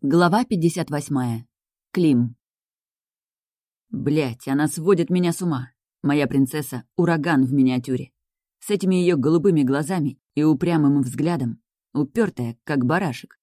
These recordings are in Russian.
Глава 58. Клим. Блять, она сводит меня с ума. Моя принцесса — ураган в миниатюре. С этими ее голубыми глазами и упрямым взглядом, упертая, как барашек.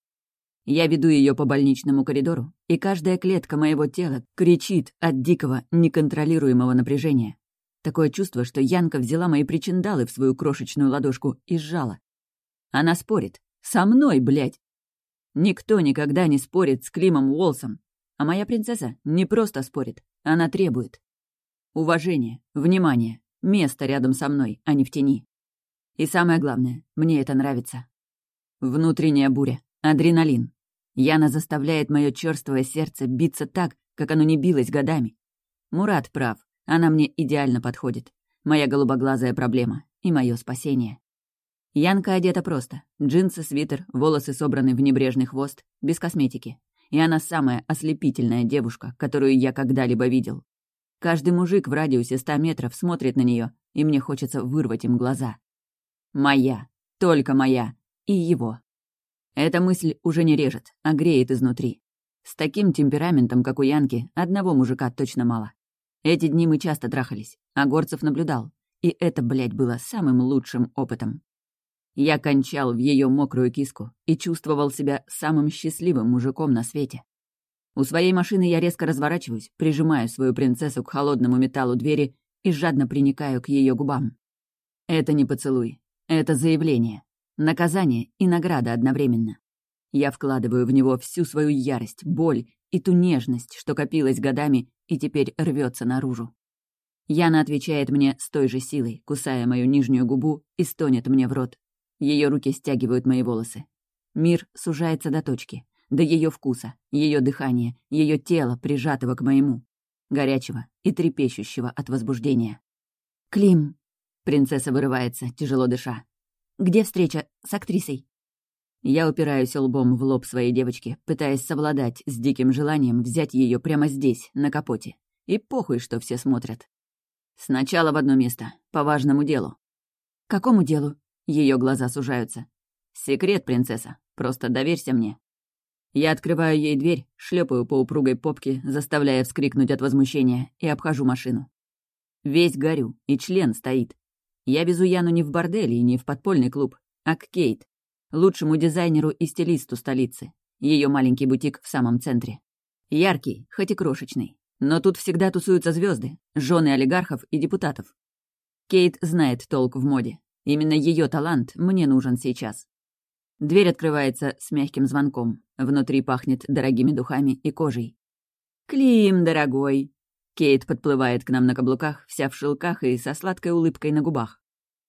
Я веду ее по больничному коридору, и каждая клетка моего тела кричит от дикого, неконтролируемого напряжения. Такое чувство, что Янка взяла мои причиндалы в свою крошечную ладошку и сжала. Она спорит. Со мной, блять! Никто никогда не спорит с Климом Уолсом, а моя принцесса не просто спорит, она требует. Уважения, внимания, место рядом со мной, а не в тени. И самое главное, мне это нравится. Внутренняя буря, адреналин. Яна заставляет мое чёрствое сердце биться так, как оно не билось годами. Мурат прав, она мне идеально подходит. Моя голубоглазая проблема и мое спасение. Янка одета просто. Джинсы, свитер, волосы собраны в небрежный хвост, без косметики. И она самая ослепительная девушка, которую я когда-либо видел. Каждый мужик в радиусе 100 метров смотрит на нее, и мне хочется вырвать им глаза. Моя. Только моя. И его. Эта мысль уже не режет, а греет изнутри. С таким темпераментом, как у Янки, одного мужика точно мало. Эти дни мы часто трахались, а Горцев наблюдал. И это, блядь, было самым лучшим опытом. Я кончал в ее мокрую киску и чувствовал себя самым счастливым мужиком на свете. У своей машины я резко разворачиваюсь, прижимаю свою принцессу к холодному металлу двери и жадно приникаю к ее губам. Это не поцелуй, это заявление, наказание и награда одновременно. Я вкладываю в него всю свою ярость, боль и ту нежность, что копилась годами и теперь рвется наружу. Яна отвечает мне с той же силой, кусая мою нижнюю губу и стонет мне в рот. Ее руки стягивают мои волосы. Мир сужается до точки, до ее вкуса, ее дыхания, ее тела, прижатого к моему, горячего и трепещущего от возбуждения. «Клим!» — принцесса вырывается, тяжело дыша. «Где встреча с актрисой?» Я упираюсь лбом в лоб своей девочки, пытаясь совладать с диким желанием взять ее прямо здесь, на капоте. И похуй, что все смотрят. Сначала в одно место, по важному делу. «Какому делу?» Ее глаза сужаются. «Секрет, принцесса. Просто доверься мне». Я открываю ей дверь, шлепаю по упругой попке, заставляя вскрикнуть от возмущения, и обхожу машину. Весь горю, и член стоит. Я везу Яну не в бордель и не в подпольный клуб, а к Кейт, лучшему дизайнеру и стилисту столицы. Ее маленький бутик в самом центре. Яркий, хоть и крошечный. Но тут всегда тусуются звезды, жены олигархов и депутатов. Кейт знает толк в моде. Именно ее талант мне нужен сейчас. Дверь открывается с мягким звонком. Внутри пахнет дорогими духами и кожей. «Клим, дорогой!» Кейт подплывает к нам на каблуках, вся в шелках и со сладкой улыбкой на губах.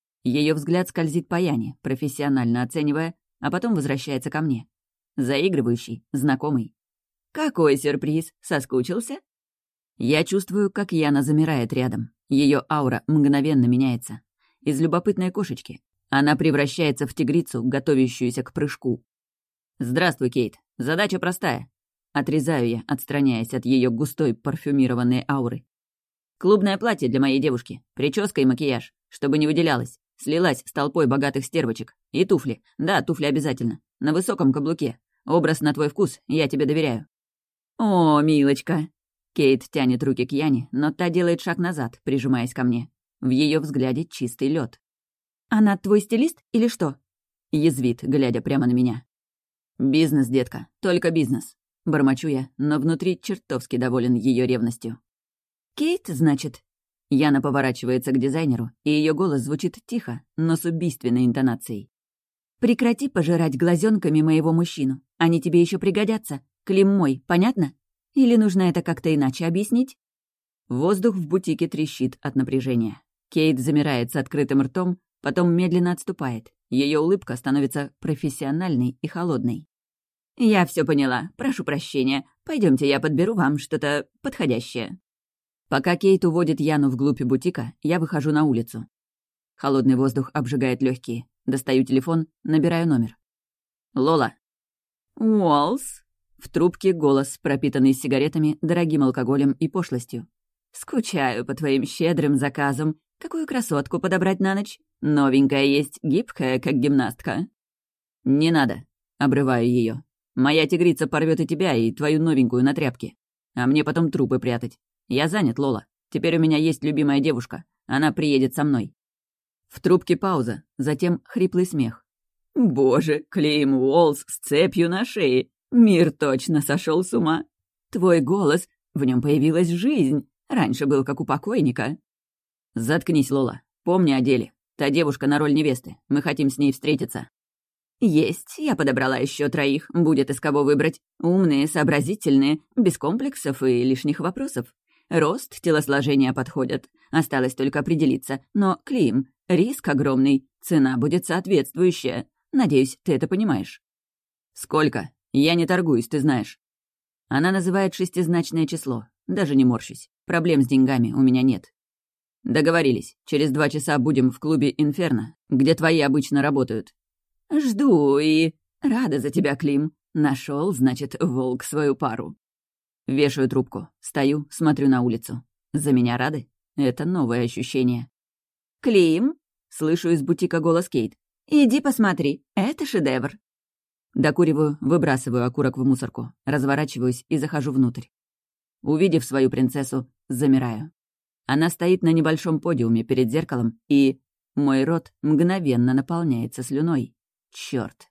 Ее взгляд скользит по Яне, профессионально оценивая, а потом возвращается ко мне. Заигрывающий, знакомый. «Какой сюрприз! Соскучился?» Я чувствую, как Яна замирает рядом. Ее аура мгновенно меняется. Из любопытной кошечки она превращается в тигрицу, готовящуюся к прыжку. «Здравствуй, Кейт. Задача простая». Отрезаю я, отстраняясь от ее густой парфюмированной ауры. «Клубное платье для моей девушки, прическа и макияж, чтобы не выделялась, слилась с толпой богатых стервочек. И туфли. Да, туфли обязательно. На высоком каблуке. Образ на твой вкус, я тебе доверяю». «О, милочка!» Кейт тянет руки к Яне, но та делает шаг назад, прижимаясь ко мне. В ее взгляде чистый лед. «Она твой стилист или что?» Язвит, глядя прямо на меня. «Бизнес, детка, только бизнес», — бормочу я, но внутри чертовски доволен ее ревностью. «Кейт, значит?» Яна поворачивается к дизайнеру, и ее голос звучит тихо, но с убийственной интонацией. «Прекрати пожирать глазенками моего мужчину. Они тебе еще пригодятся. Клим мой, понятно? Или нужно это как-то иначе объяснить?» Воздух в бутике трещит от напряжения. Кейт замирает с открытым ртом, потом медленно отступает. Ее улыбка становится профессиональной и холодной. «Я все поняла. Прошу прощения. Пойдемте, я подберу вам что-то подходящее». Пока Кейт уводит Яну вглубь бутика, я выхожу на улицу. Холодный воздух обжигает легкие. Достаю телефон, набираю номер. «Лола». «Уолс?» В трубке голос, пропитанный сигаретами, дорогим алкоголем и пошлостью. «Скучаю по твоим щедрым заказам. Какую красотку подобрать на ночь? Новенькая есть, гибкая, как гимнастка». «Не надо», — обрываю ее. Моя тигрица порвет и тебя, и твою новенькую на тряпке. А мне потом трупы прятать. Я занят, Лола. Теперь у меня есть любимая девушка. Она приедет со мной». В трубке пауза, затем хриплый смех. «Боже, Клейм Уоллс с цепью на шее! Мир точно сошел с ума! Твой голос, в нем появилась жизнь. Раньше был как у покойника». «Заткнись, Лола. Помни о деле. Та девушка на роль невесты. Мы хотим с ней встретиться». «Есть. Я подобрала еще 3. Будет из кого выбрать. Умные, сообразительные, без комплексов и лишних вопросов. Рост, телосложение подходят. Осталось только определиться. Но, Клим, риск огромный. Цена будет соответствующая. Надеюсь, ты это понимаешь». «Сколько? Я не торгуюсь, ты знаешь». Она называет 6-значное число. Даже не морщусь. Проблем с деньгами у меня нет. «Договорились. Через 2 часа будем в клубе «Инферно», где твои обычно работают». «Жду и... рада за тебя, Клим. Нашел, значит, волк свою пару». Вешаю трубку. Стою, смотрю на улицу. За меня рады? Это новое ощущение. «Клим?» — слышу из бутика голос Кейт. «Иди посмотри. Это шедевр». Докуриваю, выбрасываю окурок в мусорку, разворачиваюсь и захожу внутрь. Увидев свою принцессу, замираю. Она стоит на небольшом подиуме перед зеркалом, и мой рот мгновенно наполняется слюной. Чёрт,